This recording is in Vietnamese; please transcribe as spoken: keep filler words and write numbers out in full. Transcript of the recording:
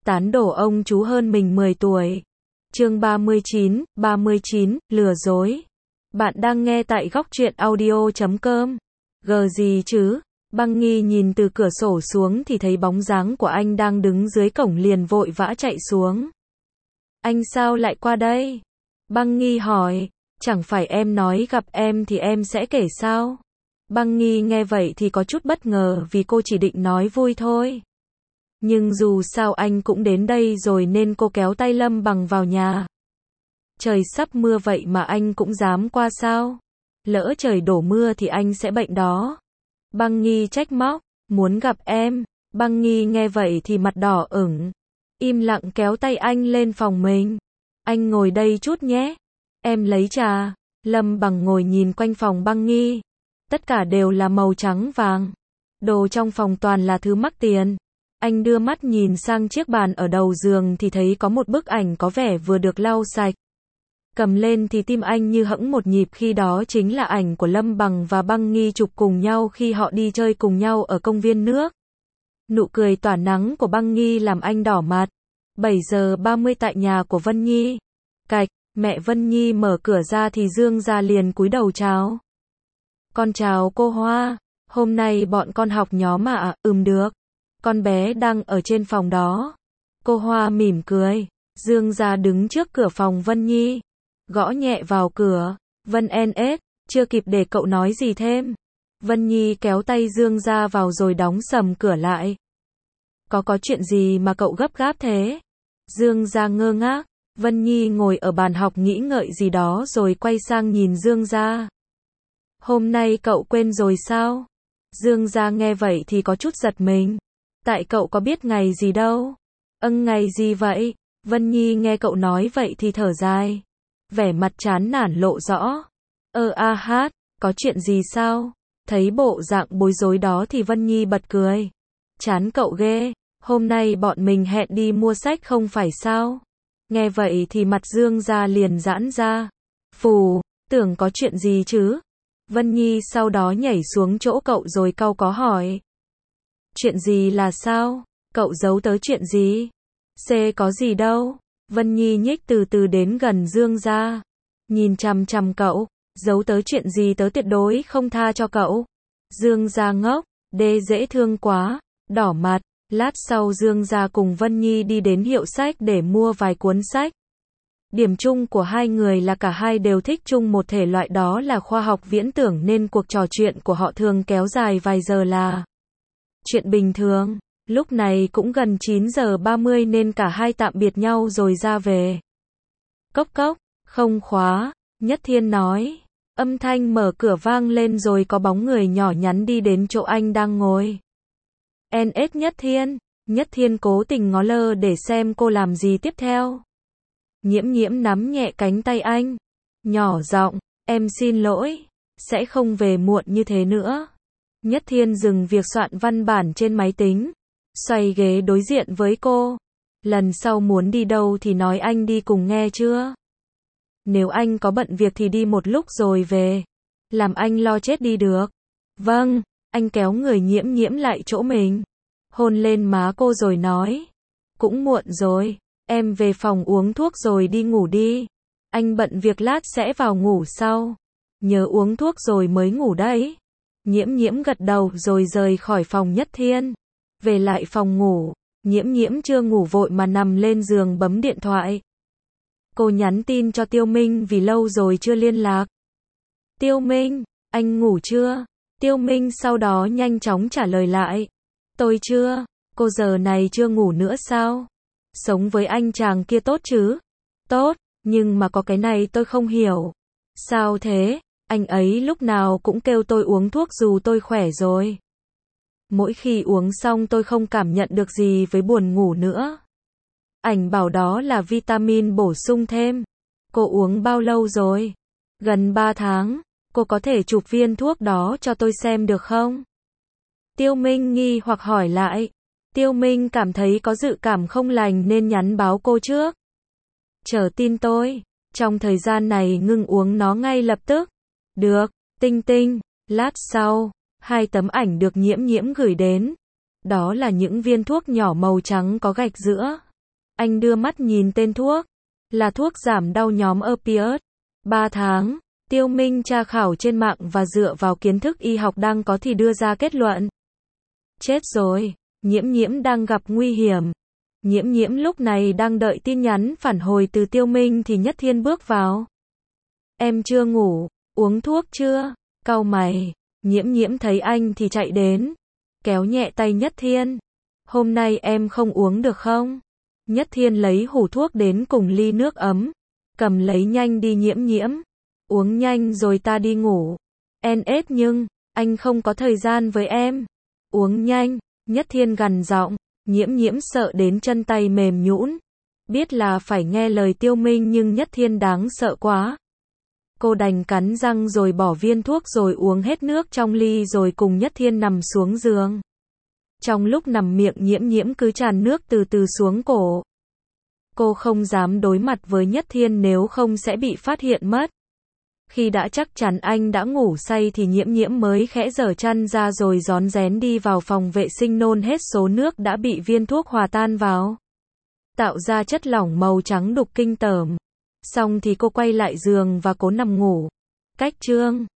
tán đổ ông chú hơn mình mười tuổi. Chương ba mươi chín, ba mươi chín, lừa dối. Bạn đang nghe tại góc truyện audio chấm com. Gờ gì chứ? Băng Nghi nhìn từ cửa sổ xuống thì thấy bóng dáng của anh đang đứng dưới cổng liền vội vã chạy xuống. Anh sao lại qua đây? Băng Nghi hỏi, chẳng phải em nói gặp em thì em sẽ kể sao? Băng Nghi nghe vậy thì có chút bất ngờ vì cô chỉ định nói vui thôi. Nhưng dù sao anh cũng đến đây rồi nên cô kéo tay Lâm Bằng vào nhà. Trời sắp mưa vậy mà anh cũng dám qua sao? Lỡ trời đổ mưa thì anh sẽ bệnh đó. Băng Nghi trách móc, muốn gặp em. Băng Nghi nghe vậy thì mặt đỏ ửng. Im lặng kéo tay anh lên phòng mình. Anh ngồi đây chút nhé. Em lấy trà. Lâm Bằng ngồi nhìn quanh phòng Băng Nghi. Tất cả đều là màu trắng vàng. Đồ trong phòng toàn là thứ mắc tiền. Anh đưa mắt nhìn sang chiếc bàn ở đầu giường thì thấy có một bức ảnh có vẻ vừa được lau sạch. Cầm lên thì tim anh như hẫng một nhịp, khi đó chính là ảnh của Lâm Bằng và Băng Nghi chụp cùng nhau khi họ đi chơi cùng nhau ở công viên nước. Nụ cười tỏa nắng của Băng Nghi làm anh đỏ mặt. bảy giờ ba mươi tại nhà của Vân Nhi. Cạch, mẹ Vân Nhi mở cửa ra thì Dương Gia liền cúi đầu chào. Con chào cô Hoa, hôm nay bọn con học nhóm ạ? Ừm được. Con bé đang ở trên phòng đó. Cô Hoa mỉm cười. Dương Gia đứng trước cửa phòng Vân Nhi. Gõ nhẹ vào cửa. Vân en ết, chưa kịp để cậu nói gì thêm. Vân Nhi kéo tay Dương Gia vào rồi đóng sầm cửa lại. Có có chuyện gì mà cậu gấp gáp thế? Dương Gia ngơ ngác. Vân Nhi ngồi ở bàn học nghĩ ngợi gì đó rồi quay sang nhìn Dương Gia. Hôm nay cậu quên rồi sao? Dương Gia nghe vậy thì có chút giật mình. Tại cậu có biết ngày gì đâu. Âng, ngày gì vậy? Vân Nhi nghe cậu nói vậy thì thở dài. Vẻ mặt chán nản lộ rõ. Ơ a hát, có chuyện gì sao? Thấy bộ dạng bối rối đó thì Vân Nhi bật cười. Chán cậu ghê, hôm nay bọn mình hẹn đi mua sách không phải sao? Nghe vậy thì mặt Dương Gia liền giãn ra. Phù, tưởng có chuyện gì chứ? Vân Nhi sau đó nhảy xuống chỗ cậu rồi cau có hỏi. Chuyện gì là sao? Cậu giấu tớ chuyện gì? C có gì đâu. Vân Nhi nhích từ từ đến gần Dương Gia. Nhìn chằm chằm cậu. Giấu tớ chuyện gì, tớ tuyệt đối không tha cho cậu. Dương Gia ngốc. Đê dễ thương quá. Đỏ mặt. Lát sau Dương Gia cùng Vân Nhi đi đến hiệu sách để mua vài cuốn sách. Điểm chung của hai người là cả hai đều thích chung một thể loại, đó là khoa học viễn tưởng, nên cuộc trò chuyện của họ thường kéo dài vài giờ là chuyện bình thường. Lúc này cũng gần chín giờ ba mươi nên cả hai tạm biệt nhau rồi ra về. Cốc cốc, không khóa, Nhất Thiên nói. Âm thanh mở cửa vang lên rồi có bóng người nhỏ nhắn đi đến chỗ anh đang ngồi. en ét Nhất Thiên. Nhất Thiên cố tình ngó lơ để xem cô làm gì tiếp theo. Nhiễm Nhiễm nắm nhẹ cánh tay anh. Nhỏ giọng, em xin lỗi, sẽ không về muộn như thế nữa. Nhất Thiên dừng việc soạn văn bản trên máy tính. Xoay ghế đối diện với cô. Lần sau muốn đi đâu thì nói anh đi cùng nghe chưa? Nếu anh có bận việc thì đi một lúc rồi về. Làm anh lo chết đi được. Vâng, anh kéo người Nhiễm Nhiễm lại chỗ mình. Hôn lên má cô rồi nói. Cũng muộn rồi, em về phòng uống thuốc rồi đi ngủ đi. Anh bận việc lát sẽ vào ngủ sau. Nhớ uống thuốc rồi mới ngủ đấy. Nhiễm Nhiễm gật đầu rồi rời khỏi phòng Nhất Thiên. Về lại phòng ngủ, Nhiễm Nhiễm chưa ngủ vội mà nằm lên giường bấm điện thoại. Cô nhắn tin cho Tiêu Minh vì lâu rồi chưa liên lạc. Tiêu Minh, anh ngủ chưa? Tiêu Minh sau đó nhanh chóng trả lời lại. Tôi chưa, cô giờ này chưa ngủ nữa sao? Sống với anh chàng kia tốt chứ? Tốt, nhưng mà có cái này tôi không hiểu. Sao thế? Anh ấy lúc nào cũng kêu tôi uống thuốc dù tôi khỏe rồi. Mỗi khi uống xong tôi không cảm nhận được gì với buồn ngủ nữa. Ảnh bảo đó là vitamin bổ sung thêm. Cô uống bao lâu rồi? Gần ba tháng. Cô có thể chụp viên thuốc đó cho tôi xem được không? Tiêu Minh nghi hoặc hỏi lại. Tiêu Minh cảm thấy có dự cảm không lành nên nhắn báo cô trước. Chờ tin tôi. Trong thời gian này ngưng uống nó ngay lập tức. Được, Tinh Tinh. Lát sau, hai tấm ảnh được Nhiễm Nhiễm gửi đến. Đó là những viên thuốc nhỏ màu trắng có gạch giữa. Anh đưa mắt nhìn tên thuốc. Là thuốc giảm đau nhóm opiate. ba tháng. Tiêu Minh tra khảo trên mạng và dựa vào kiến thức y học đang có thì đưa ra kết luận. Chết rồi. Nhiễm Nhiễm đang gặp nguy hiểm. Nhiễm Nhiễm lúc này đang đợi tin nhắn phản hồi từ Tiêu Minh thì Nhất Thiên bước vào. Em chưa ngủ, uống thuốc chưa? Cau mày. Nhiễm Nhiễm thấy anh thì chạy đến, kéo nhẹ tay Nhất Thiên. Hôm nay em không uống được không? Nhất Thiên lấy hũ thuốc đến cùng ly nước ấm. Cầm lấy nhanh đi Nhiễm Nhiễm. Uống nhanh rồi ta đi ngủ. En ết nhưng, anh không có thời gian với em. Uống nhanh, Nhất Thiên gằn giọng. Nhiễm Nhiễm sợ đến chân tay mềm nhũn. Biết là phải nghe lời Tiêu Minh nhưng Nhất Thiên đáng sợ quá. Cô đành cắn răng rồi bỏ viên thuốc rồi uống hết nước trong ly rồi cùng Nhất Thiên nằm xuống giường. Trong lúc nằm miệng Nhiễm Nhiễm cứ tràn nước từ từ xuống cổ. Cô không dám đối mặt với Nhất Thiên nếu không sẽ bị phát hiện mất. Khi đã chắc chắn anh đã ngủ say thì Nhiễm Nhiễm mới khẽ giở chăn ra rồi rón rén đi vào phòng vệ sinh nôn hết số nước đã bị viên thuốc hòa tan vào. Tạo ra chất lỏng màu trắng đục kinh tởm. Xong thì cô quay lại giường và cố nằm ngủ. Cách chương